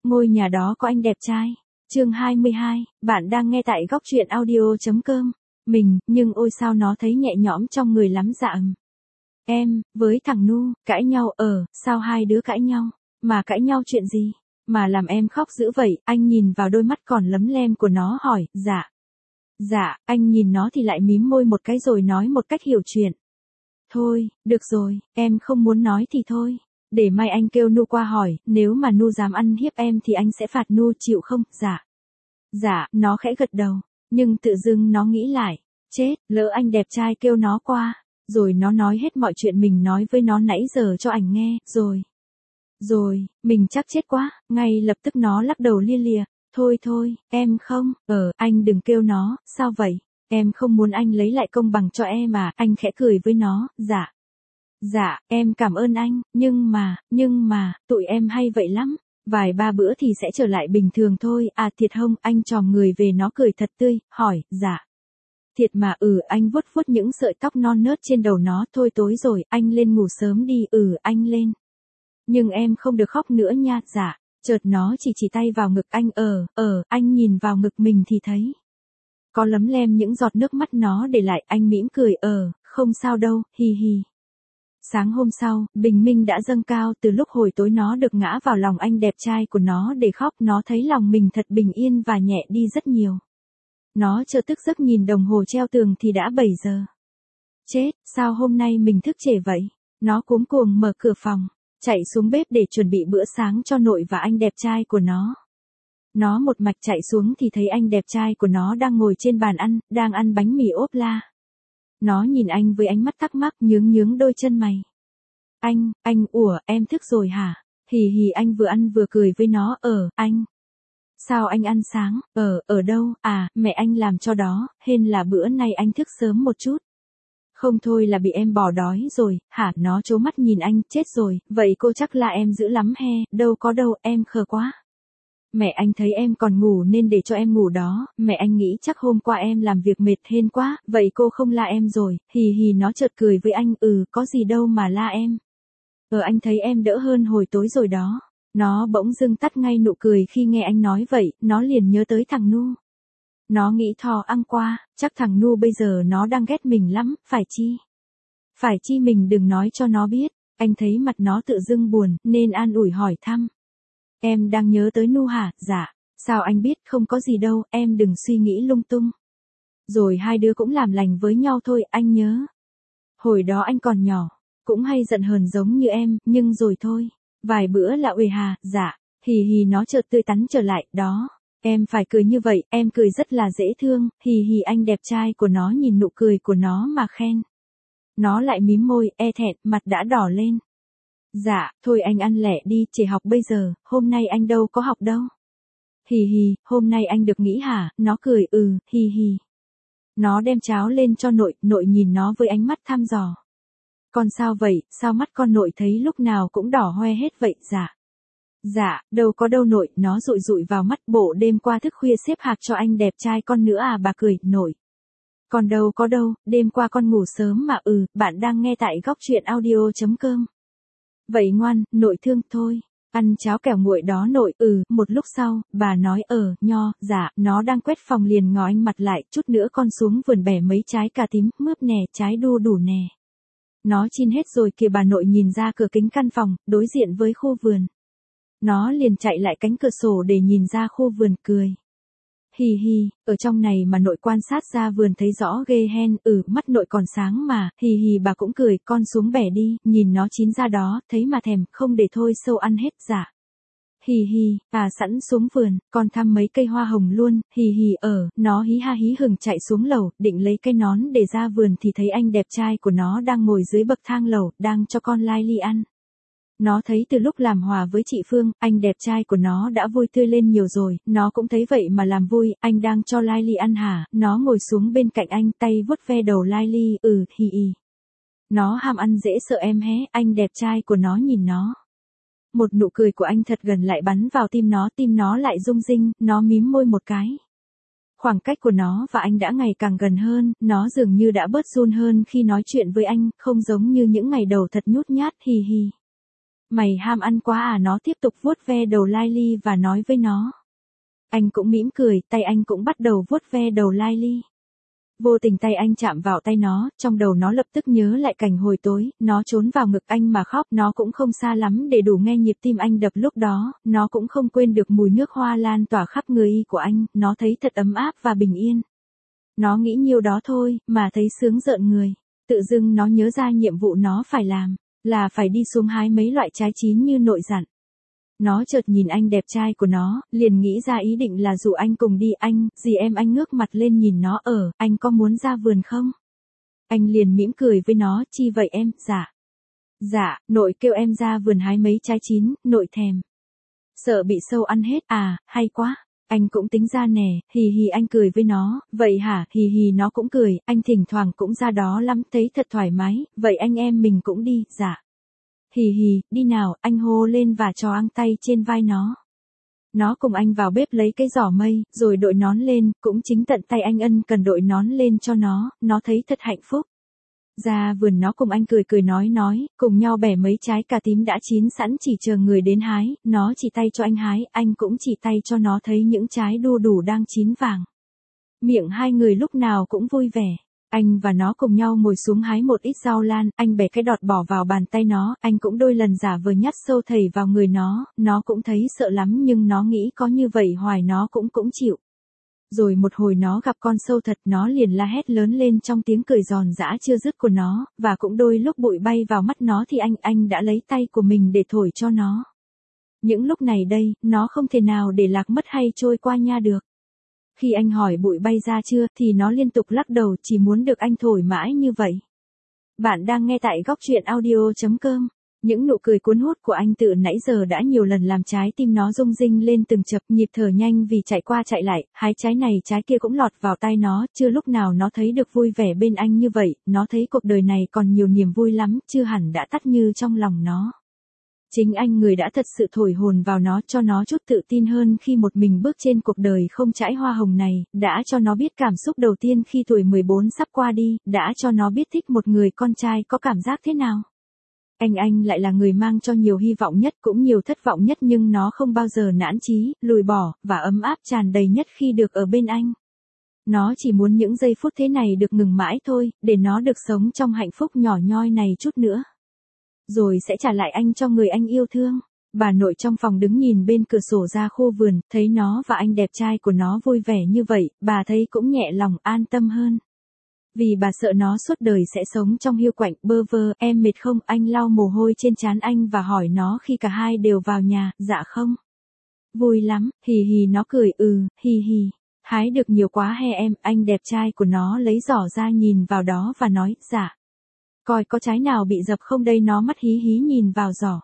ngôi nhà đó có anh đẹp trai. Chương 22, bạn đang nghe tại góc truyện audio.com. Nhưng ôi sao nó thấy nhẹ nhõm trong người lắm dạ. Em, với thằng Nu, cãi nhau sao hai đứa cãi nhau? Mà cãi nhau chuyện gì? Mà làm em khóc dữ vậy? Anh nhìn vào đôi mắt còn lấm lem của nó hỏi, Dạ, anh nhìn nó thì lại mím môi một cái rồi nói một cách hiểu chuyện. Thôi, được rồi, em không muốn nói thì thôi. Để mai anh kêu Nu qua hỏi, nếu mà Nu dám ăn hiếp em thì anh sẽ phạt Nu, chịu không? Dạ, nó khẽ gật đầu. Nhưng tự dưng nó nghĩ lại. Chết, lỡ anh đẹp trai kêu nó qua. Rồi nó nói hết mọi chuyện mình nói với nó nãy giờ cho ảnh nghe, rồi, mình chắc chết quá. Ngay lập tức nó lắc đầu lia lịa. Thôi, em không, anh đừng kêu nó, sao vậy? Em không muốn anh lấy lại công bằng cho em à? Anh khẽ cười với nó, dạ, em cảm ơn anh, nhưng mà, tụi em hay vậy lắm. Vài ba bữa thì sẽ trở lại bình thường thôi. À thiệt không? Anh chòm người về nó cười thật tươi, hỏi, dạ. Thiệt mà anh vuốt vuốt những sợi tóc non nớt trên đầu nó. Thôi tối rồi, anh lên ngủ sớm đi. Anh lên. Nhưng em không được khóc nữa nha. Dạ. Chợt nó chỉ tay vào ngực anh. Anh nhìn vào ngực mình thì thấy có lấm lem những giọt nước mắt nó để lại. Anh mỉm cười. Không sao đâu, hi hi. Sáng hôm sau, bình minh đã dâng cao. Từ lúc hồi tối nó được ngã vào lòng anh đẹp trai của nó để khóc, nó thấy lòng mình thật bình yên và nhẹ đi rất nhiều. Nó chợt thức giấc nhìn đồng hồ treo tường thì đã 7 giờ. Chết, sao hôm nay mình thức trễ vậy? Nó cuống cuồng mở cửa phòng, chạy xuống bếp để chuẩn bị bữa sáng cho nội và anh đẹp trai của nó. Nó một mạch chạy xuống thì thấy anh đẹp trai của nó đang ngồi trên bàn ăn, đang ăn bánh mì ốp la. Nó nhìn anh với ánh mắt thắc mắc, nhướng đôi chân mày. Em thức rồi hả? Hì anh vừa ăn vừa cười với nó. Anh. Sao anh ăn sáng? Ở đâu? À, mẹ anh làm cho đó, hên là bữa nay anh thức sớm một chút. Không thôi là bị em bỏ đói rồi, hả? Nó trố mắt nhìn anh, chết rồi, vậy cô chắc là em dữ lắm he, đâu có đâu, em khờ quá. Mẹ anh thấy em còn ngủ nên để cho em ngủ đó, mẹ anh nghĩ chắc hôm qua em làm việc mệt hên quá, vậy cô không la em rồi. Hì nó chợt cười với anh. Có gì đâu mà la em. Anh thấy em đỡ hơn hồi tối rồi đó. Nó bỗng dưng tắt ngay nụ cười khi nghe anh nói vậy, nó liền nhớ tới thằng Nu. Nó nghĩ thò ăn qua, chắc thằng Nu bây giờ nó đang ghét mình lắm, phải chi mình đừng nói cho nó biết. Anh thấy mặt nó tự dưng buồn, nên an ủi hỏi thăm. Em đang nhớ tới Nu hả? Dạ. Sao anh biết? Không có gì đâu, em đừng suy nghĩ lung tung. Rồi hai đứa cũng làm lành với nhau thôi, anh nhớ. Hồi đó anh còn nhỏ, cũng hay giận hờn giống như em, nhưng rồi thôi. Vài bữa là uể hà. Dạ. Hì nó chợt tươi tắn trở lại. Đó. Em phải cười như vậy, em cười rất là dễ thương. Hì anh đẹp trai của nó nhìn nụ cười của nó mà khen. Nó lại mím môi, e thẹn, mặt đã đỏ lên. Dạ, thôi anh ăn lẹ đi, trễ học bây giờ, hôm nay anh đâu có học đâu. Hì hôm nay anh được nghỉ hả? Nó cười. Hì. Nó đem cháo lên cho nội nhìn nó với ánh mắt thăm dò. Con sao vậy, sao mắt con nội thấy lúc nào cũng đỏ hoe hết vậy? Dạ, đâu có đâu nội, nó dụi vào mắt. Bộ đêm qua thức khuya xếp hạc cho anh đẹp trai con nữa à? Bà cười. Nội. Còn đâu có đâu, đêm qua con ngủ sớm mà. Bạn đang nghe tại góc truyện audio.com. Vậy ngoan, nội thương thôi. Ăn cháo kẻo nguội đó nội. Một lúc sau, bà nói. Dạ, nó đang quét phòng liền ngó anh mặt lại. Chút nữa con xuống vườn bẻ mấy trái cà tím, mướp nè, trái đu đủ nè. Nó chín hết rồi kìa. Bà nội nhìn ra cửa kính căn phòng, đối diện với khu vườn. Nó liền chạy lại cánh cửa sổ để nhìn ra khu vườn, cười. Hì, ở trong này mà nội quan sát ra vườn thấy rõ ghê hen. Mắt nội còn sáng mà. Hì bà cũng cười. Con xuống bẻ đi, nhìn nó chín ra đó, thấy mà thèm, không để thôi sâu ăn hết. Dạ. Hì, sẵn xuống vườn, con thăm mấy cây hoa hồng luôn. Hì, nó hí ha hí hửng chạy xuống lầu, định lấy cây nón để ra vườn thì thấy anh đẹp trai của nó đang ngồi dưới bậc thang lầu, đang cho con Lai Ly ăn. Nó thấy từ lúc làm hòa với chị Phương, anh đẹp trai của nó đã vui tươi lên nhiều rồi, nó cũng thấy vậy mà làm vui. Anh đang cho Lai Ly ăn hả? Nó ngồi xuống bên cạnh anh, tay vuốt ve đầu Lai Ly. Hì. Nó ham ăn dễ sợ em hé. Anh đẹp trai của nó nhìn nó. Một nụ cười của anh thật gần lại bắn vào tim nó lại rung rinh, nó mím môi một cái. Khoảng cách của nó và anh đã ngày càng gần hơn, nó dường như đã bớt run hơn khi nói chuyện với anh, không giống như những ngày đầu thật nhút nhát. Hì. Mày ham ăn quá à, nó tiếp tục vuốt ve đầu Lily và nói với nó. Anh cũng mỉm cười, tay anh cũng bắt đầu vuốt ve đầu Lily. Vô tình tay anh chạm vào tay nó, trong đầu nó lập tức nhớ lại cảnh hồi tối, nó trốn vào ngực anh mà khóc, nó cũng không xa lắm để đủ nghe nhịp tim anh đập lúc đó, nó cũng không quên được mùi nước hoa lan tỏa khắp người y của anh, nó thấy thật ấm áp và bình yên. Nó nghĩ nhiêu đó thôi, mà thấy sướng rợn người. Tự dưng nó nhớ ra nhiệm vụ nó phải làm, là phải đi xuống hái mấy loại trái chín như nội dặn. Nó chợt nhìn anh đẹp trai của nó, liền nghĩ ra ý định là rủ anh cùng đi. Dì em anh ngước mặt lên nhìn nó, anh có muốn ra vườn không? Anh liền mỉm cười với nó, chi vậy em, dạ. Dạ, nội kêu em ra vườn hái mấy trái chín, nội thèm. Sợ bị sâu ăn hết à, hay quá. Anh cũng tính ra nè, hì hì anh cười với nó, vậy hả, hì hì nó cũng cười, anh thỉnh thoảng cũng ra đó lắm, thấy thật thoải mái, vậy anh em mình cũng đi, dạ. Hì hì, đi nào, anh hô lên và trò ăng tay trên vai nó. Nó cùng anh vào bếp lấy cái giỏ mây, rồi đội nón lên, cũng chính tận tay anh ân cần đội nón lên cho nó thấy thật hạnh phúc. Ra vườn nó cùng anh cười nói, cùng nhau bẻ mấy trái cà tím đã chín sẵn chỉ chờ người đến hái, nó chỉ tay cho anh hái, anh cũng chỉ tay cho nó thấy những trái đu đủ đang chín vàng. Miệng hai người lúc nào cũng vui vẻ. Anh và nó cùng nhau ngồi xuống hái một ít rau lan, anh bẻ cái đọt bỏ vào bàn tay nó, anh cũng đôi lần giả vờ nhắt sâu thầy vào người nó cũng thấy sợ lắm nhưng nó nghĩ có như vậy hoài nó cũng chịu. Rồi một hồi nó gặp con sâu thật, nó liền la hét lớn lên trong tiếng cười giòn giã chưa dứt của nó, và cũng đôi lúc bụi bay vào mắt nó thì anh đã lấy tay của mình để thổi cho nó. Những lúc này đây, nó không thể nào để lạc mất hay trôi qua nha được. Khi anh hỏi bụi bay ra chưa, thì nó liên tục lắc đầu, chỉ muốn được anh thổi mãi như vậy. Bạn đang nghe tại góc truyện audio.com. Những nụ cười cuốn hút của anh từ nãy giờ đã nhiều lần làm trái tim nó rung rinh lên từng chập, nhịp thở nhanh vì chạy qua chạy lại, hái trái này trái kia cũng lọt vào tai nó, chưa lúc nào nó thấy được vui vẻ bên anh như vậy, nó thấy cuộc đời này còn nhiều niềm vui lắm, chưa hẳn đã tắt như trong lòng nó. Chính anh người đã thật sự thổi hồn vào nó, cho nó chút tự tin hơn khi một mình bước trên cuộc đời không trải hoa hồng này, đã cho nó biết cảm xúc đầu tiên khi tuổi 14 sắp qua đi, đã cho nó biết thích một người con trai có cảm giác thế nào. Anh lại là người mang cho nhiều hy vọng nhất cũng nhiều thất vọng nhất, nhưng nó không bao giờ nản chí, lùi bỏ, và ấm áp tràn đầy nhất khi được ở bên anh. Nó chỉ muốn những giây phút thế này được ngừng mãi thôi, để nó được sống trong hạnh phúc nhỏ nhoi này chút nữa. Rồi sẽ trả lại anh cho người anh yêu thương. Bà nội trong phòng đứng nhìn bên cửa sổ ra khu vườn, thấy nó và anh đẹp trai của nó vui vẻ như vậy, bà thấy cũng nhẹ lòng an tâm hơn. Vì bà sợ nó suốt đời sẽ sống trong hiu quạnh bơ vơ. Em mệt không? Anh lau mồ hôi trên trán anh và hỏi nó khi cả hai đều vào nhà. Dạ không. Vui lắm, hì hì nó cười, hì hì. Hái được nhiều quá he em? Anh đẹp trai của nó lấy giỏ ra nhìn vào đó và nói, dạ. Coi có trái nào bị dập không đây, nó mắt hí hí nhìn vào giỏ.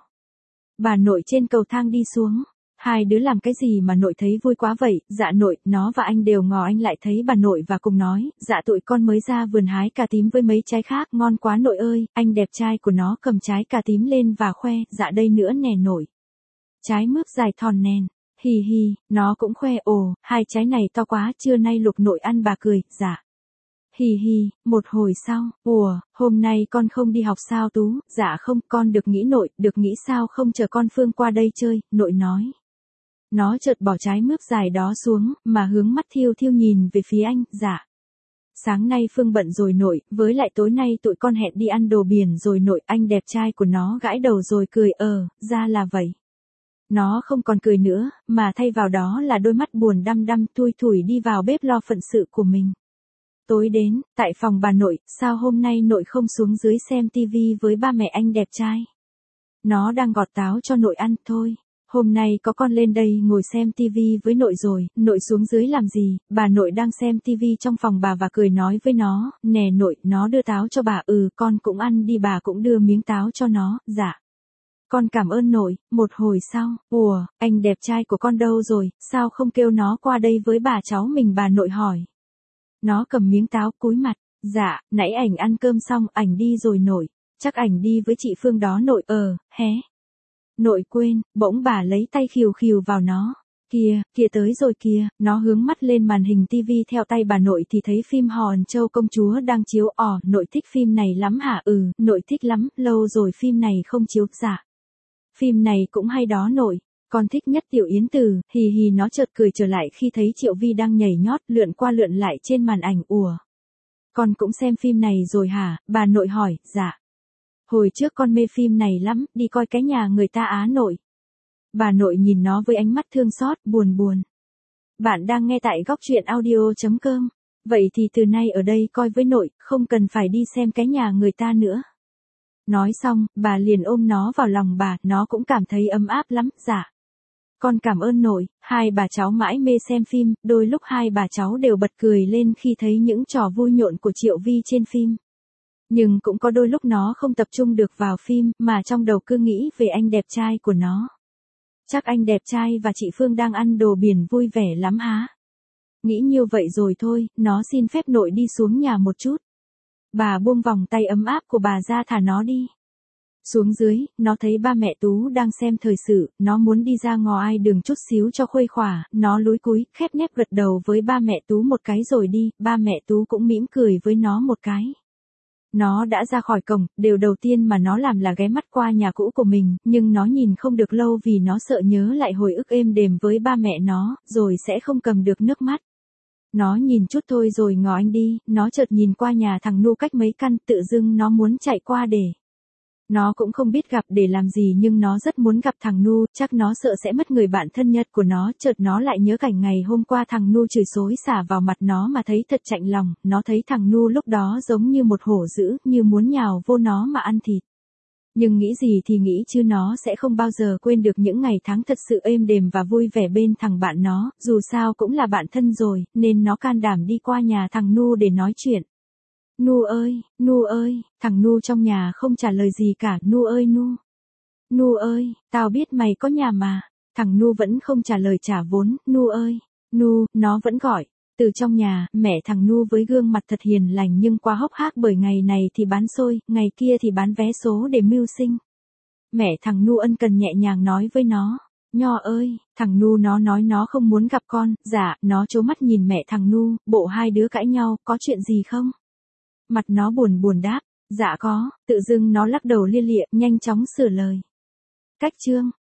Bà nội trên cầu thang đi xuống. Hai đứa làm cái gì mà nội thấy vui quá vậy? Dạ nội, nó và anh đều ngó anh lại thấy bà nội và cùng nói, dạ tụi con mới ra vườn hái cà tím với mấy trái khác, ngon quá nội ơi. Anh đẹp trai của nó cầm trái cà tím lên và khoe, dạ đây nữa nè nội. Trái mướp dài thòn nèn, hì hì, nó cũng khoe, hai trái này to quá, trưa nay Lục nội ăn. Bà cười, dạ. Hì hì, một hồi sau, hôm nay con không đi học sao Tú? Dạ không, con được nghỉ nội, được nghỉ sao không chờ con Phương qua đây chơi, nội nói. Nó chợt bỏ trái mướp dài đó xuống, mà hướng mắt thiêu thiêu nhìn về phía anh, dạ. Sáng nay Phương bận rồi nội, với lại tối nay tụi con hẹn đi ăn đồ biển rồi nội. Anh đẹp trai của nó gãi đầu rồi cười, ra là vậy. Nó không còn cười nữa, mà thay vào đó là đôi mắt buồn đăm đăm thui thủi đi vào bếp lo phận sự của mình. Tối đến, tại phòng bà nội, sao hôm nay nội không xuống dưới xem tivi với ba mẹ anh đẹp trai? Nó đang gọt táo cho nội ăn thôi. Hôm nay có con lên đây ngồi xem tivi với nội rồi, nội xuống dưới làm gì? Bà nội đang xem tivi trong phòng bà và cười nói với nó, nè nội, nó đưa táo cho bà, con cũng ăn đi. Bà cũng đưa miếng táo cho nó, dạ. Con cảm ơn nội. Một hồi sau, anh đẹp trai của con đâu rồi, sao không kêu nó qua đây với bà cháu mình? Bà nội hỏi. Nó cầm miếng táo cúi mặt, dạ, nãy ảnh ăn cơm xong, ảnh đi rồi nội, chắc ảnh đi với chị Phương đó nội. Hé. Nội quên, bỗng bà lấy tay khìu khìu vào nó. Kìa tới rồi kìa, nó hướng mắt lên màn hình tivi theo tay bà nội thì thấy phim Hòn Châu Công Chúa đang chiếu. Nội thích phim này lắm hả? Nội thích lắm, lâu rồi phim này không chiếu. Dạ. phim này cũng hay đó nội. Con thích nhất Tiểu Yến Từ, hì hì nó chợt cười trở lại khi thấy Triệu Vi đang nhảy nhót lượn qua lượn lại trên màn ảnh ùa. Con cũng xem phim này rồi hả, bà nội hỏi, dạ. Hồi trước con mê phim này lắm, đi coi cái nhà người ta á nội. Bà nội nhìn nó với ánh mắt thương xót, buồn buồn. Bạn đang nghe tại góc truyện audio.com. Vậy thì từ nay ở đây coi với nội, không cần phải đi xem cái nhà người ta nữa. Nói xong, bà liền ôm nó vào lòng bà, nó cũng cảm thấy ấm áp lắm, dạ. Con cảm ơn nội. Hai bà cháu mãi mê xem phim, đôi lúc hai bà cháu đều bật cười lên khi thấy những trò vui nhộn của Triệu Vi trên phim. Nhưng cũng có đôi lúc nó không tập trung được vào phim, mà trong đầu cứ nghĩ về anh đẹp trai của nó. Chắc anh đẹp trai và chị Phương đang ăn đồ biển vui vẻ lắm há. Nghĩ như vậy rồi thôi, nó xin phép nội đi xuống nhà một chút. Bà buông vòng tay ấm áp của bà ra thả nó đi. Xuống dưới, nó thấy ba mẹ Tú đang xem thời sự, nó muốn đi ra ngoài đường chút xíu cho khuây khỏa, nó lúi cúi, khép nép gật đầu với ba mẹ Tú một cái rồi đi, ba mẹ Tú cũng mỉm cười với nó một cái. Nó đã ra khỏi cổng, điều đầu tiên mà nó làm là ghé mắt qua nhà cũ của mình, nhưng nó nhìn không được lâu vì nó sợ nhớ lại hồi ức êm đềm với ba mẹ nó, rồi sẽ không cầm được nước mắt. Nó nhìn chút thôi rồi ngó anh đi, nó chợt nhìn qua nhà thằng Nu cách mấy căn, tự dưng nó muốn chạy qua để. Nó cũng không biết gặp để làm gì nhưng nó rất muốn gặp thằng Nu, chắc nó sợ sẽ mất người bạn thân nhất của nó, chợt nó lại nhớ cảnh ngày hôm qua thằng Nu chửi xối xả vào mặt nó mà thấy thật chạnh lòng, nó thấy thằng Nu lúc đó giống như một hổ dữ, như muốn nhào vô nó mà ăn thịt. Nhưng nghĩ gì thì nghĩ chứ nó sẽ không bao giờ quên được những ngày tháng thật sự êm đềm và vui vẻ bên thằng bạn nó, dù sao cũng là bạn thân rồi, nên nó can đảm đi qua nhà thằng Nu để nói chuyện. Nu ơi, thằng Nu trong nhà không trả lời gì cả, Nu ơi Nu. Nu ơi, tao biết mày có nhà mà. Thằng Nu vẫn không trả lời trả vốn, Nu ơi, Nu, nó vẫn gọi. Từ trong nhà, mẹ thằng Nu với gương mặt thật hiền lành nhưng quá hốc hác bởi ngày này thì bán xôi, ngày kia thì bán vé số để mưu sinh. Mẹ thằng Nu ân cần nhẹ nhàng nói với nó. Nho ơi, thằng Nu nó nói nó không muốn gặp con, dạ, nó trố mắt nhìn mẹ thằng Nu, bộ hai đứa cãi nhau, có chuyện gì không? Mặt nó buồn buồn đáp, dạ có, tự dưng nó lắc đầu lia lịa, nhanh chóng sửa lời. Cách chương